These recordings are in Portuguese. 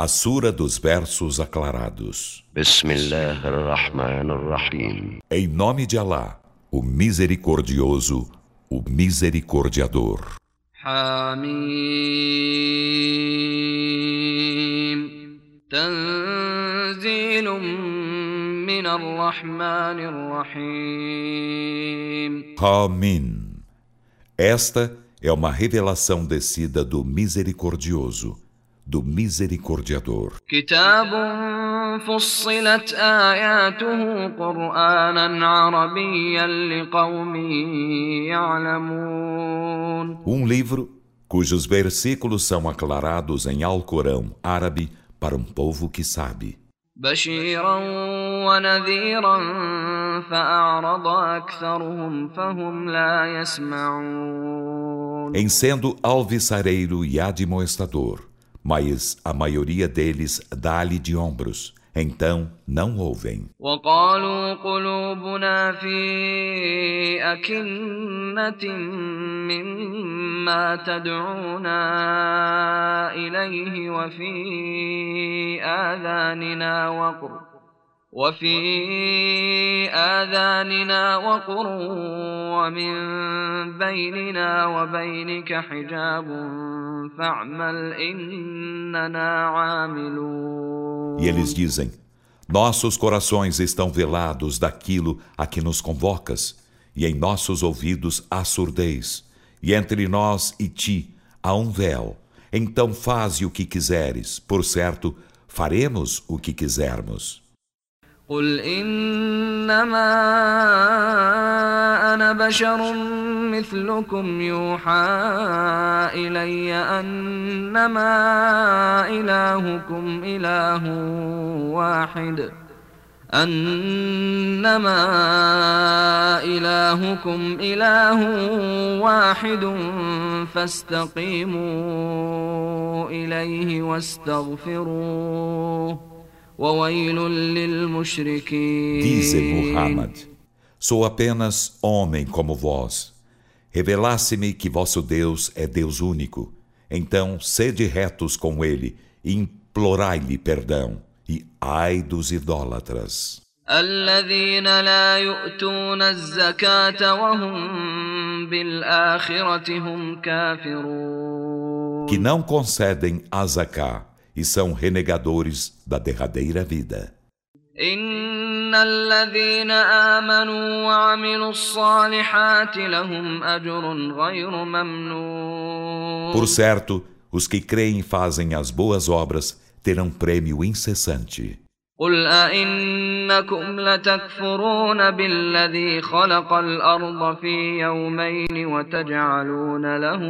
A Sura dos Versos Aclarados. Bismillah ar-Rahman ar-Rahim. Em nome de Alá, o Misericordioso, o Misericordiador. Hamim. Tanzilun min ar-Rahman ar-Rahim. Hamim. Esta é uma revelação descida do Misericordioso, do Misericordiador. Kitabun fussilat ayatuhu Qur'anan Arabiyyan liqawmin ya'lamun. Um livro cujos versículos são aclarados em Alcorão árabe para um povo que sabe. Bashiran wa nadhiran fa'arada aktharuhum fahum la yasma'un. Em sendo alvissareiro e admoestador, mas a maioria deles dá-lhe de ombros, então não ouvem. وقالوا قلوبنا في أكنة مما تدعونا إليه وفي آذاننا وقر ومن بيننا وبينك حجاب فاعمل إننا عاملون. E eles dizem: nossos corações estão velados daquilo a que nos convocas, e em nossos ouvidos há surdez, e entre nós e ti há um véu. Então faze o que quiseres, por certo, faremos o que quisermos. قل إنما أنا بشر مثلكم يوحى إلي أنما إلهكم إله واحد فاستقيموا إليه واستغفروه. Dize Muhammad: sou apenas homem como vós. Revelasse-me que vosso Deus é Deus único. Então sede retos com ele e implorai-lhe perdão. E ai dos idólatras, الذين لا يؤتون الزكاة وهم بالآخرة هم كافرون. que não concedem a zaká e são renegadores da derradeira vida. إن الذين آمنوا وعملوا الصالحات لهم أجر غير ممنون. Por certo, os que creem e fazem as boas obras terão prêmio incessante. قل أئنكم لتكفرون بالذي خلق الأرض في يومين وتجعلون له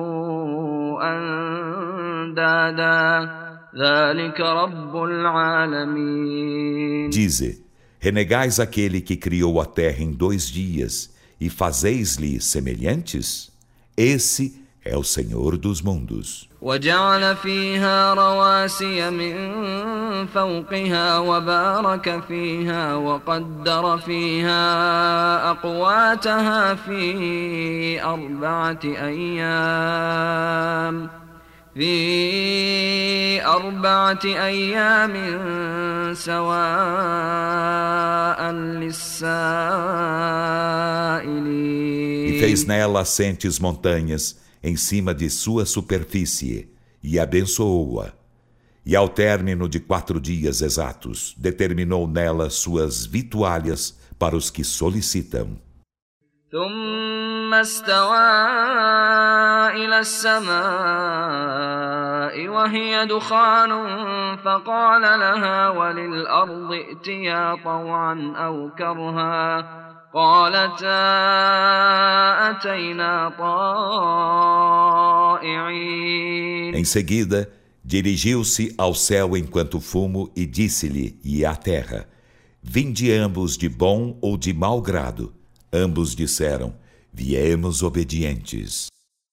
أندادا ذلك رب العالمين. Dize: renegais aquele que criou a terra em 2 dias e fazeis-lhe semelhantes? Esse é o Senhor dos mundos. وجعل فيها رواسي من فوقها وبارك فيها وقدر فيها أقواتها في أربعة أيام سواء للسائلين. E fez nela assentes montanhas em cima de sua superfície, e abençoou-a. E ao término de 4 dias exatos, determinou nela suas vitualhas para os que solicitam. ثم استوى إلى السماء وهي دخان فقال لها وللأرض ائتيا طوعا أو كرها قالتا أتينا طائعين. Em seguida, dirigiu-se ao céu enquanto fumo e disse-lhe e à terra: vinde ambos de bom ou de mau grado. Ambos disseram: viemos obedientes.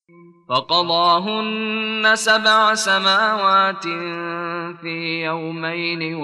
فقضاهن 7 سماوات في يومين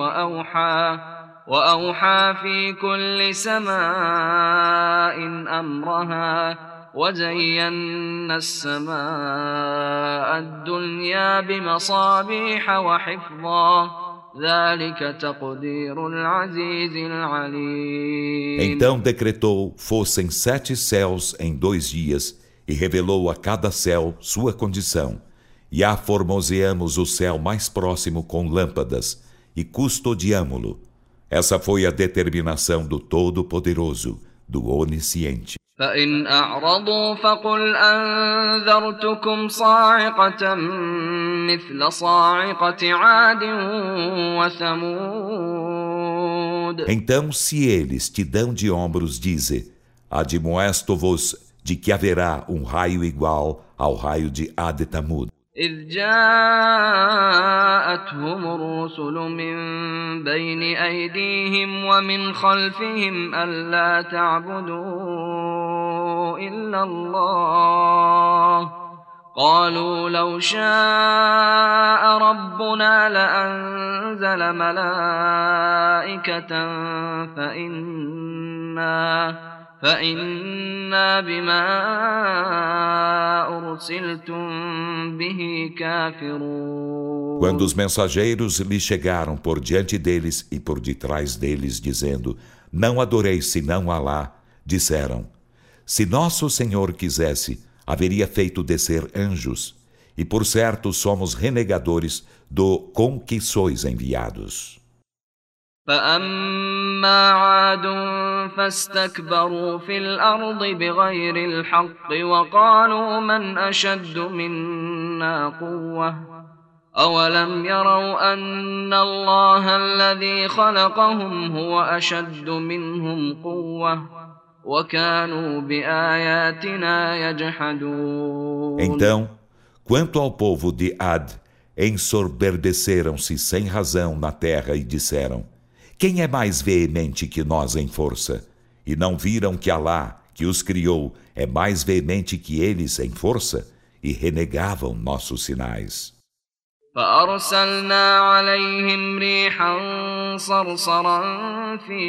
وأوحى في كل سماء أمرها وزينا السماء الدنيا بمصابيح وحفظا ذلك تقدير العزيز العليم. Então decretou fossem 7 céus em 2 dias e revelou a cada céu sua condição. E aformoseamos o céu mais próximo com lâmpadas e custodiamo-lo. Essa foi a determinação do Todo-Poderoso, do Onisciente. فإن أعرضوا فقل أنذرتكم صاعقة مثل صاعقة عاد وثمود. Então, se eles te dão de ombros, dize: admoesto-vos de que haverá um raio igual ao raio de Ad e Tamud. إذ جاءتهم الرسل من بين أيديهم ومن خلفهم ألا تعبدوا إلا الله قالوا لو شاء ربنا لأنزل ملائكة فإنا بما أرسلتم به كافرون. Quando os mensageiros lhe chegaram por diante deles e por detrás deles, dizendo: não adoreis senão Alá, disseram: se nosso Senhor quisesse, haveria feito descer anjos, e por certo somos renegadores do com que sois enviados. فأما عاد فاستكبروا في الأرض بغير الحق وقالوا من أشد منا قوة أولم يروا أن الله الذي خلقهم هو أشد منهم قوة وكانوا بآياتنا يجحدون. Então, quanto ao povo de Ad, ensoberbeceram-se sem razão na terra e disseram: quem é mais veemente que nós em força? E não viram que Alá, que os criou, é mais veemente que eles em força? E renegavam nossos sinais. فأرسلنا عليهم ريحا صرصرا في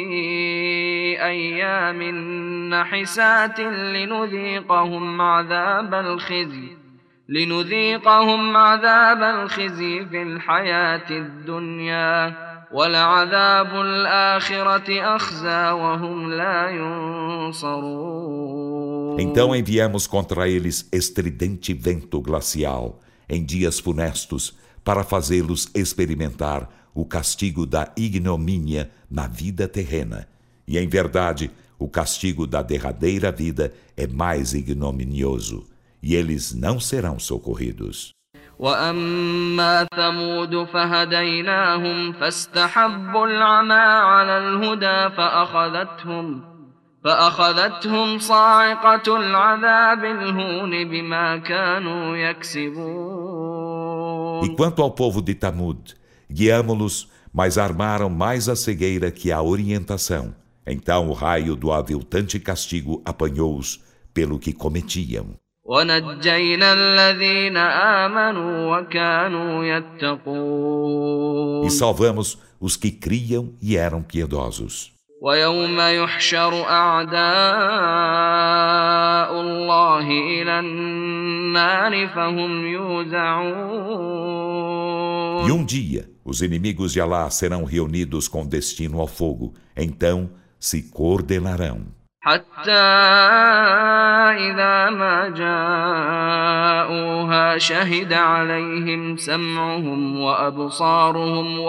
أيام نحسات لنذيقهم عذاب الخزي في الحياة الدنيا ولعذاب الآخرة أخزى وهم لا ينصرون. Então enviamos contra eles estridente vento glacial em dias funestos para fazê-los experimentar o castigo da ignomínia na vida terrena. E em verdade, o castigo da derradeira vida é mais ignominioso, e eles não serão socorridos. وأما ثمود فهديناهم فاستحبوا العمى على الهدى فأخذتهم صاعقة العذاب الهون بما كانوا يكسبون. E quanto ao povo de Tamud, guiamo-los, mas armaram mais a cegueira que a orientação. Então o raio do aviltante castigo apanhou-os pelo que cometiam. ونجينا الذين آمنوا وكانوا يتقون. E salvamos os que criam e eram piedosos. ويوم يحشر أعداء الله إلى النار فهم يوزعون. E um dia, os inimigos de Alá serão reunidos com destino ao fogo, então se coordenarão. حتى إذا ما جاءوها شهد عليهم سمعهم وأبصارهم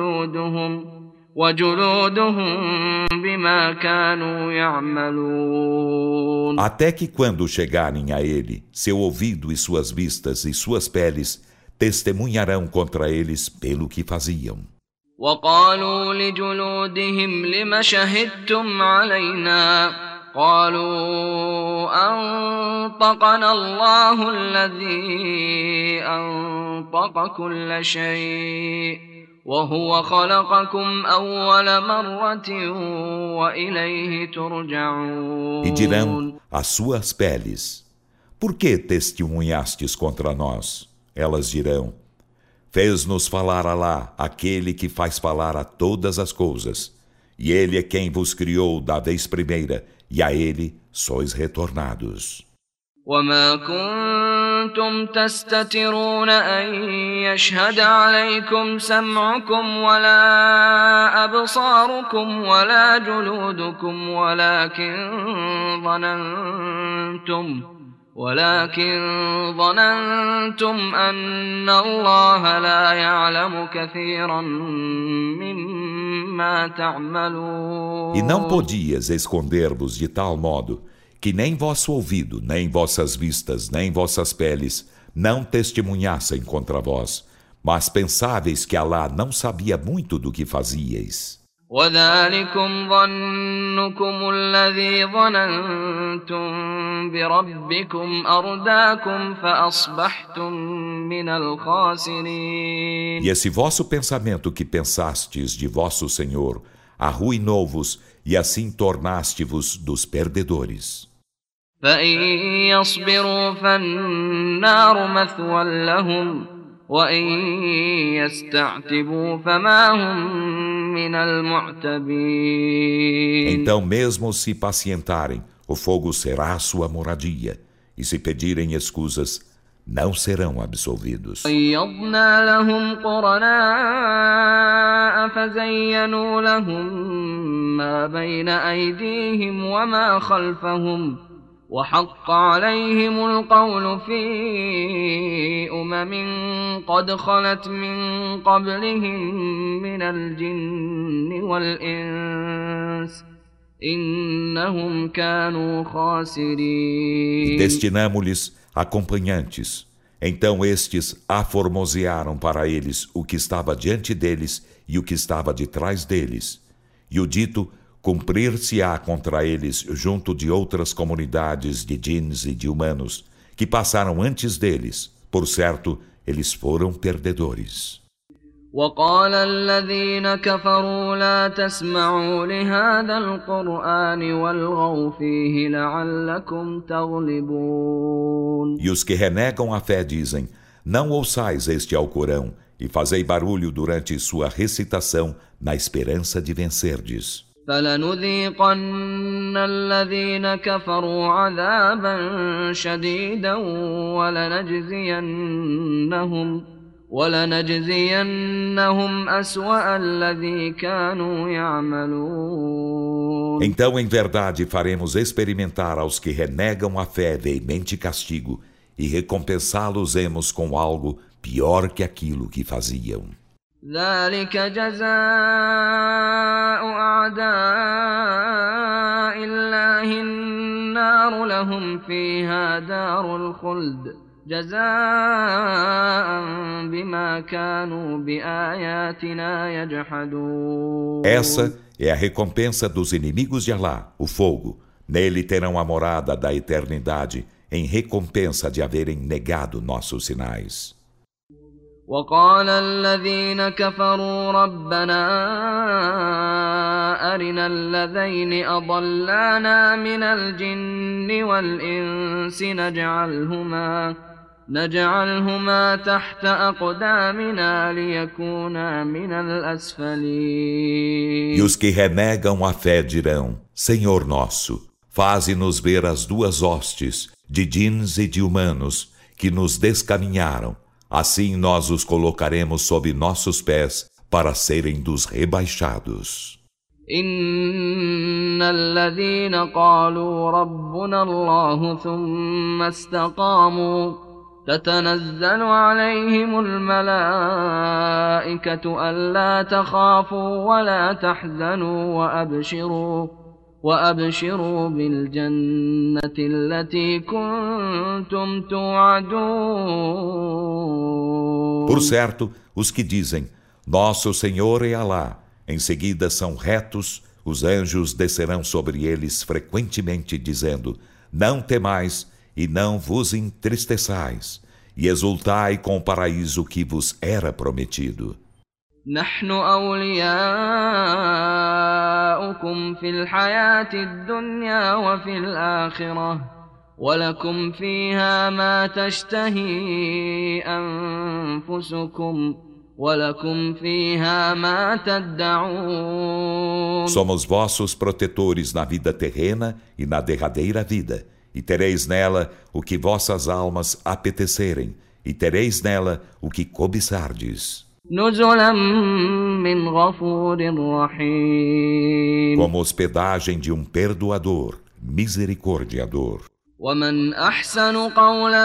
وجلودهم بما كانوا يعملون. Até que quando chegarem a ele, seu ouvido e suas vistas e suas peles testemunharão contra eles pelo que faziam. وقالوا لجلودهم لم شهدتم علينا قالوا أنطقنا الله الذي أنطق كل شيء وهو خلقكم أول مرة وإليه ترجعون. E dirão às suas peles: por que testemunhastes contra nós? Elas dirão: fez-nos falar Alá, aquele que faz falar a todas as coisas. E ele é quem vos criou da vez primeira, e a ele sois retornados. وما كنتم تستترون أن يشهد عليكم سمعكم ولا أبصاركم ولا جلودكم ولكن ظننتم أن الله لا يعلم كثيرا مما تعملون. E não podias esconder-vos de tal modo que nem vosso ouvido, nem vossas vistas, nem vossas peles não testemunhassem contra vós, mas pensáveis que Alá não sabia muito do que fazíeis. وذلكم ظنكم الذي ظننتم بربكم أرداكم فأصبحتم من الخاسرين. E esse vosso pensamento que pensastes de vosso Senhor arruinou-vos e assim tornaste-vos dos perdedores. فإن يصبروا فالنار مثوى لهم وإن يستعتبوا فما هم من المعتبين. Então mesmo se pacientarem, o fogo será a sua moradia, e se pedirem escusas, não serão absolvidos. قيضنا لهم قرناء فزينوا لهم ما بين أيديهم وما خلفهم وحق عليهم القول في قد خلت من قبلهم من الجن والإنس إنهم كانوا خاسرين. E destinamo-lhes acompanhantes. Então estes aformosearam para eles o que estava diante deles e o que estava de trás deles. E o dito cumprir-se-á contra eles junto de outras comunidades de djinns e de humanos que passaram antes deles. Por certo, eles foram perdedores. وقال الذين كفروا لا تسمعوا لهذا القرآن والغوا فيه لعلكم تغلبون. E os que renegam a fé dizem: não ouçais este Alcorão e fazei barulho durante sua recitação na esperança de vencerdes. فلنذيقن الذين كفروا عذابا شديدا ولنجزينهم أسوأ الذي كانوا يعملون. Então, em verdade, faremos experimentar aos que renegam a fé veemente castigo e recompensá-los-emos com algo pior que aquilo que faziam. ذلك جزاء أعداء الله النار لهم فيها دار الخلد جزاء بما كانوا بآياتنا يجحدون. Essa é a recompensa dos inimigos de Alá, o fogo. Nele terão a morada da eternidade, em recompensa de haverem negado nossos sinais. وقال الذين كفروا ربنا أرنا الذين أضلانا من الجن والإنس نجعلهما تحت أقدامنا ليكونا من الأسفلين. E os que renegam a fé dirão: Senhor nosso, faze-nos ver as duas hostes, de djinns e de humanos, que nos descaminharam. Assim nós os colocaremos sob nossos pés para serem dos rebaixados. إن الذين قالوا ربنا الله ثم استقاموا تتنزل عليهم الملائكة ألا تخافوا ولا تحزنوا وأبشروا بالجنة التي كنتم توعدون. Por certo, os que dizem: Nosso Senhor é Alá, em seguida são retos, os anjos descerão sobre eles frequentemente, dizendo: Não temais e não vos entristeçais, e exultai com o paraíso que vos era prometido. نحن أولياؤكم في الحياة الدنيا وفي الآخرة ولكم فيها ما تشتهي أنفسكم ولكم فيها ما تدعون. Somos vossos protetores na vida terrena e na derradeira vida, e tereis nela o que vossas almas apetecerem, e tereis nela o que cobiçardes. نزلا من غفور رحيم Como hospedagem de um perdoador, misericordiador. ومن أحسن قولا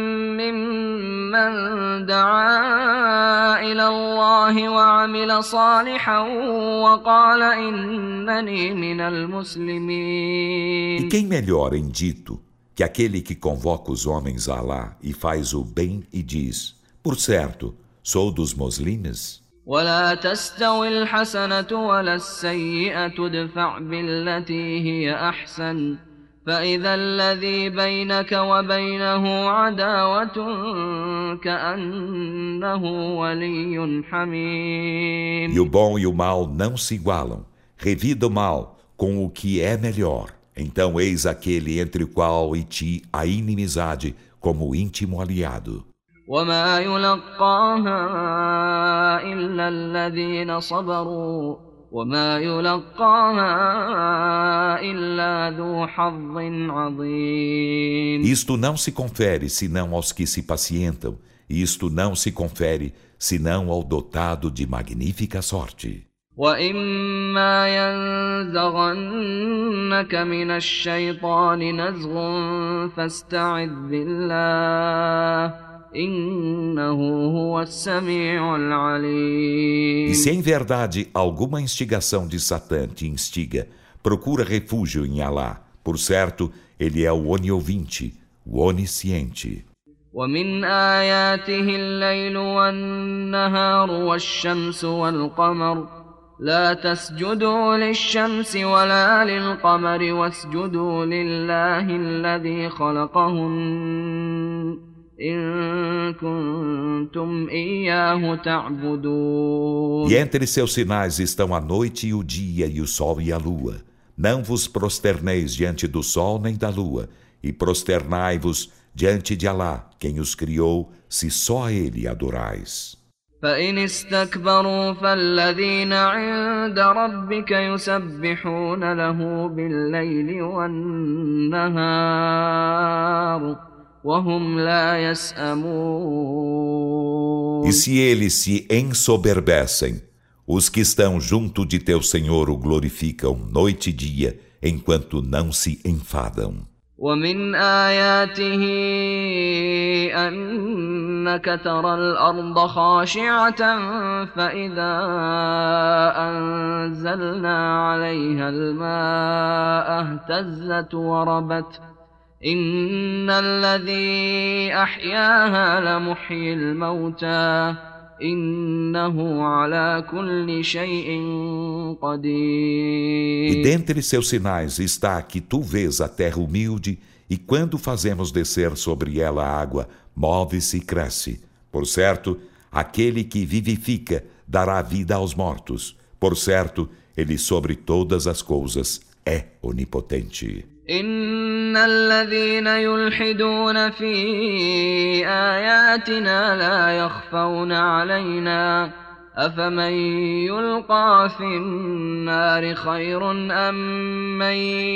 ممن دعا إلى الله وعمل صالحا وقال إنني من E المسلمين quem melhor em dito que aquele que convoca os homens a Alá e faz o bem e diz: por certo, sou dos muslimes? ولا تستوي الحسنة ولا السيئة ادفع بالتي هي أحسن فإذا الذي بينك وبينه عداوة كأنه ولي حميم E o bom e o mal não se igualam. Revida o mal com o que é melhor. Então eis aquele entre o qual e ti a inimizade como íntimo aliado. وما يلقاها إلا الذين صبروا وما يلقاها إلا ذو حظ عظيم Isto não se confere senão aos que se pacientam, e isto não se confere senão ao dotado de magnífica sorte. وإما ينزغنك من الشيطان نزغ فاستعذ بالله إنه هو السميع العليم E se em verdade alguma instigação de Satã te instiga, procura refúgio em Alá. Por certo, ele é o oniovinte, o onisciente. ومن آياته الليل والنهار والشمس والقمر لا تسجدوا للشمس ولا للقمر واسجدوا لله الذي خلقهن إن كنتم إياه تعبدون E entre seus sinais estão a noite e o dia e o sol e a lua. Não vos prosterneis diante do sol nem da lua, e prosternai-vos diante de Alá, quem os criou, se só a ele adorais. فإن استكبروا فالذين عند ربك يسبحون له بالليل والنهار وهم لا يسأمون E se eles se ensoberbecem, os que estão junto de teu Senhor o glorificam noite e dia, enquanto não se enfadam. ومن آياته أنك ترى الأرض خاشعة فإذا أنزلنا عليها الماء اهتزت وربت إن الذي أحياها لمحيي الموتى إنه على كل شيء قدير E dentre seus sinais está que tu vês a terra humilde, e quando fazemos descer sobre ela a água, move-se e cresce. Por certo, aquele que vivifica dará vida aos mortos. Por certo, ele sobre todas as coisas é onipotente. إن الذين يلحدون في آياتنا لا يخفون علينا أفمن يلقى في النار خير أم من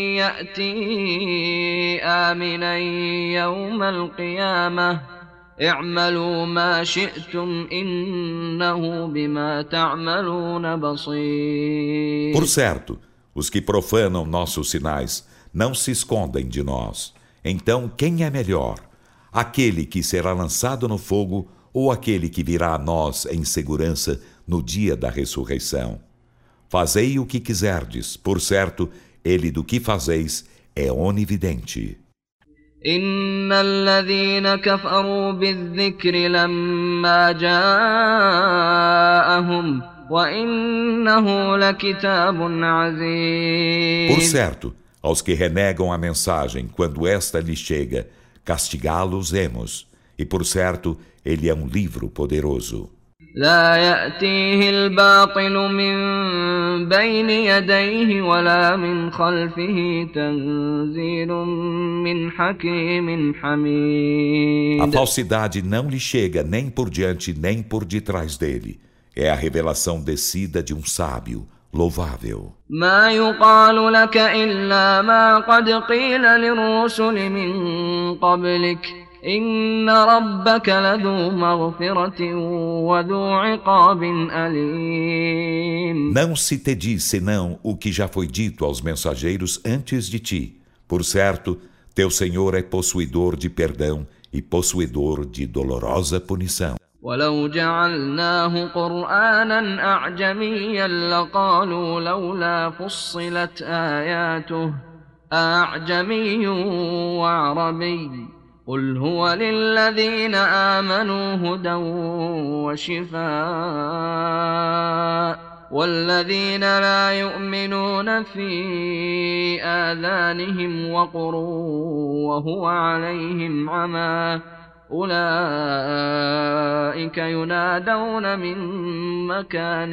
يأتي آمنا يوم القيامة اعملوا ما شئتم إنه بما تعملون بصير Por certo, os que profanam nossos sinais não se escondem de nós. Então, quem é melhor? Aquele que será lançado no fogo ou aquele que virá a nós em segurança no dia da ressurreição? Fazei o que quiserdes, por certo, ele do que fazeis é onividente. إن الذين كفروا بالذكر لما جاءهم وإنه لكتاب Por عزيز certo, aos que renegam a mensagem quando esta lhes chega, castigá-los-emos. E por certo, ele é um livro poderoso. لا يأتيه الباطل من بين يديه ولا من خلفه تنزيل من حكيم A حميد falsidade não lhe chega nem por diante nem por detrás dele. É a revelação descida de um sábio, louvável. ما يقال لك إلا ما قد قيل للرسل من قبلك إن ربك لذو مغفرة وذو عقاب أليم. Não se te diz senão o que já foi dito aos mensageiros antes de ti. Por certo, teu Senhor é possuidor de perdão e possuidor de dolorosa punição. ولو جعلناه قرآنا أعجميا لقالوا لولا فصلت آياته أعجمي وعربي قل هو للذين آمنوا هدى وشفاء والذين لا يؤمنون في آذانهم وقر وهو عليهم عمى أولئك ينادون من مكان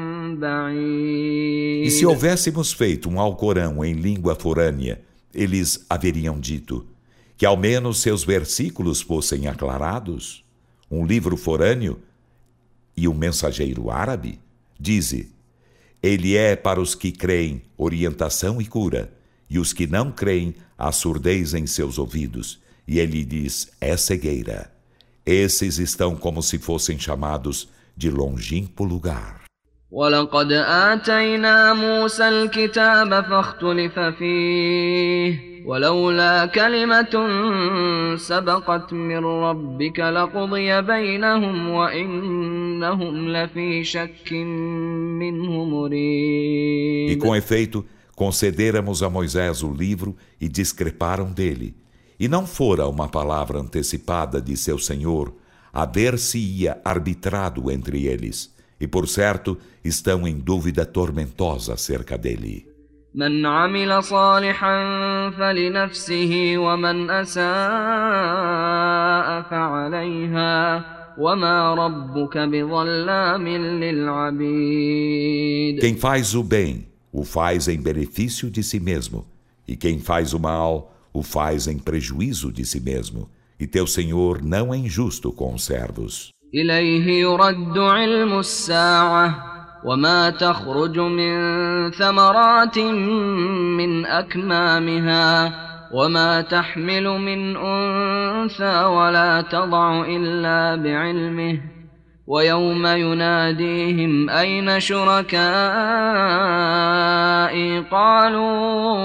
بعيد. E se houvéssemos feito um Alcorão em língua forânea, eles haveriam dito que ao menos seus versículos fossem aclarados. Um livro forâneo e um mensageiro árabe? Dize, ele é para os que creem orientação e cura, e os que não creem a surdez em seus ouvidos. E ele diz, é cegueira. Esses estão como se fossem chamados de longínquo lugar. وَلَقَدْ آتَيْنَا مُوسَى الْكِتَابَ فَاخْتُلِفَ فِيهِ وَلَوْلَا كَلِمَةٌ سَبَقَتْ مِنْ رَبِّكَ لَقُضِيَ بَيْنَهُمْ وَإِنَّهُمْ لَفِي شَكٍّ مِّنْهُ مُرِيبٍ. E com efeito, concederamos a Moisés o livro e discreparam dele. E não fora uma palavra antecipada de seu Senhor, haver-se-ia arbitrado entre eles. E por certo, estão em dúvida tormentosa acerca dele. من عمل صالحا فلنفسه ومن أساء فعليها وما ربك بظلام للعبيد. Quem faz o bem, o faz em benefício de si mesmo. E quem faz o mal, o faz em prejuízo de si mesmo. E teu Senhor não é injusto com os servos. إليه يرد علم الساعة وما تخرج من ثمرات من أكمامها وما تحمل من أنثى ولا تضع إلا بعلمه ويوم يناديهم أين شركائي قالوا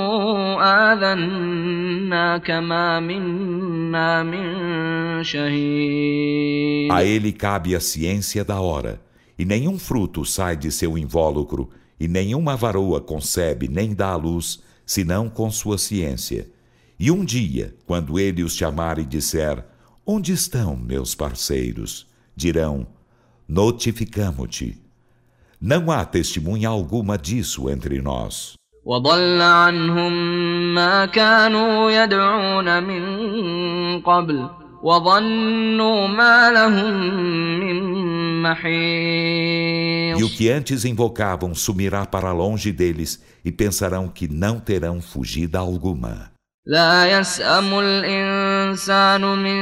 آذناك ما منا من شهيد. A ele cabe a ciência da hora, e nenhum fruto sai de seu invólucro, e nenhuma varoa concebe nem dá à luz, senão com sua ciência. E um dia, quando ele os chamar e disser, onde estão meus parceiros? Dirão, notificamo-te. Não há testemunha alguma disso entre nós. وضل عنهم ما كانوا يدعون من قبل وظنوا ما لهم من محيص. E o que antes invocavam sumirá para longe deles e pensarão que não terão fugida alguma. لا يسأم الإنسان من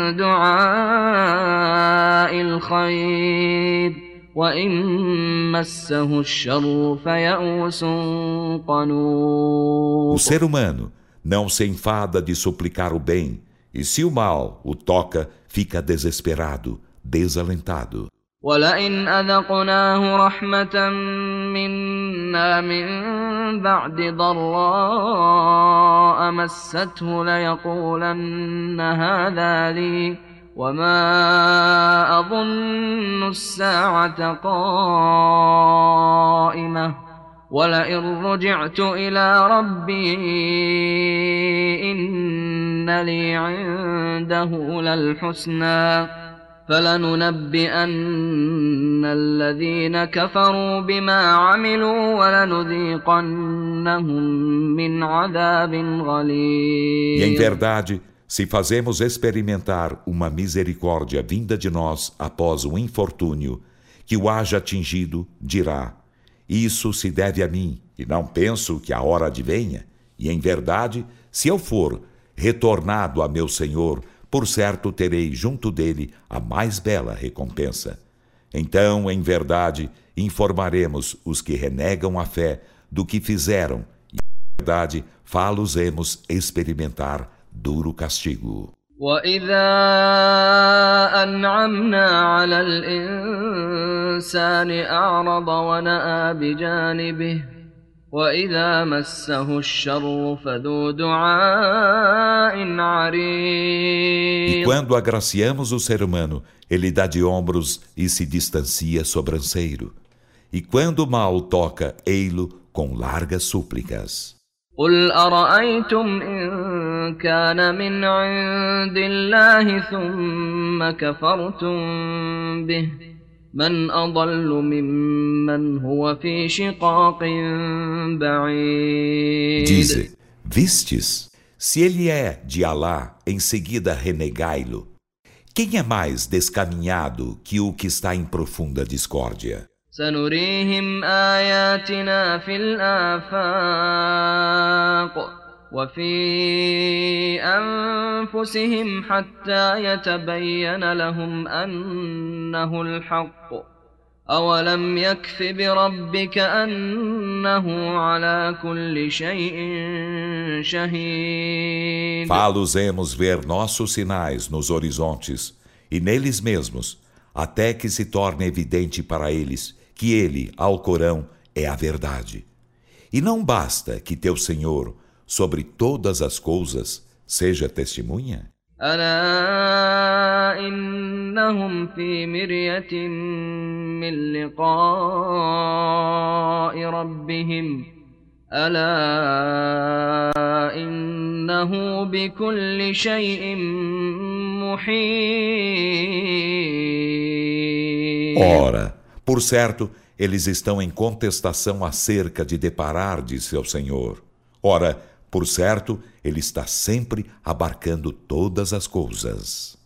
دعاء الخير وإن مسه الشر فيئوس قنوط. O ser humano não se enfada de suplicar o bem, e se o mal o toca, fica desesperado, desalentado. ولئن أذقناه رحمة منا من بعد ضراء مسته ليقولن هذا لي وما أظن الساعة قائمة ولئن رجعت إلى ربي إن لي عنده للحسنى فلننبئن الذين كفروا بما عملوا ولنذيقنهم من عذاب غليظ. E em verdade, se fazemos experimentar uma misericórdia vinda de nós após o infortúnio, que o haja atingido, dirá, isso se deve a mim, e não penso que a hora advenha. E em verdade, se eu for retornado a meu Senhor, por certo terei junto dele a mais bela recompensa. Então, em verdade, informaremos os que renegam a fé do que fizeram, e em verdade, fá-los-emos experimentar duro castigo. وإذا أنعمنا على الإنسان أعرض ونأى بجانبه وإذا مسه الشر فذو دعاء E عريض. quando agraciamos o ser humano, ele dá de ombros e se distancia sobranceiro. E quando o mal toca, ei-lo com largas súplicas. قل أرأيتم إن كان من عند الله ثم كفرتم به من أضل ممن هو في شقاق بعيد. Dize, vistes? Se ele é de Alá, em seguida renegai-lo. Quem é mais descaminhado que o que está em profunda discórdia? سنريهم آياتنا في الآفاق وفي أنفسهم حتى يتبين لهم أنه الحق أولم يكف بربك أنه على كل شيء شهيد. Fá-los-emos ver nossos sinais nos horizontes e neles mesmos, até que se torne evidente para eles que ele, Alcorão, é a verdade. E não basta que teu Senhor, sobre todas as coisas, seja testemunha? ألا إنهم في مرية من لقاء ربهم ألا إنه بكل شيء محيط. Ora, por certo, eles estão em contestação acerca de deparar de seu Senhor. Ora, por certo, ele está sempre abarcando todas as coisas.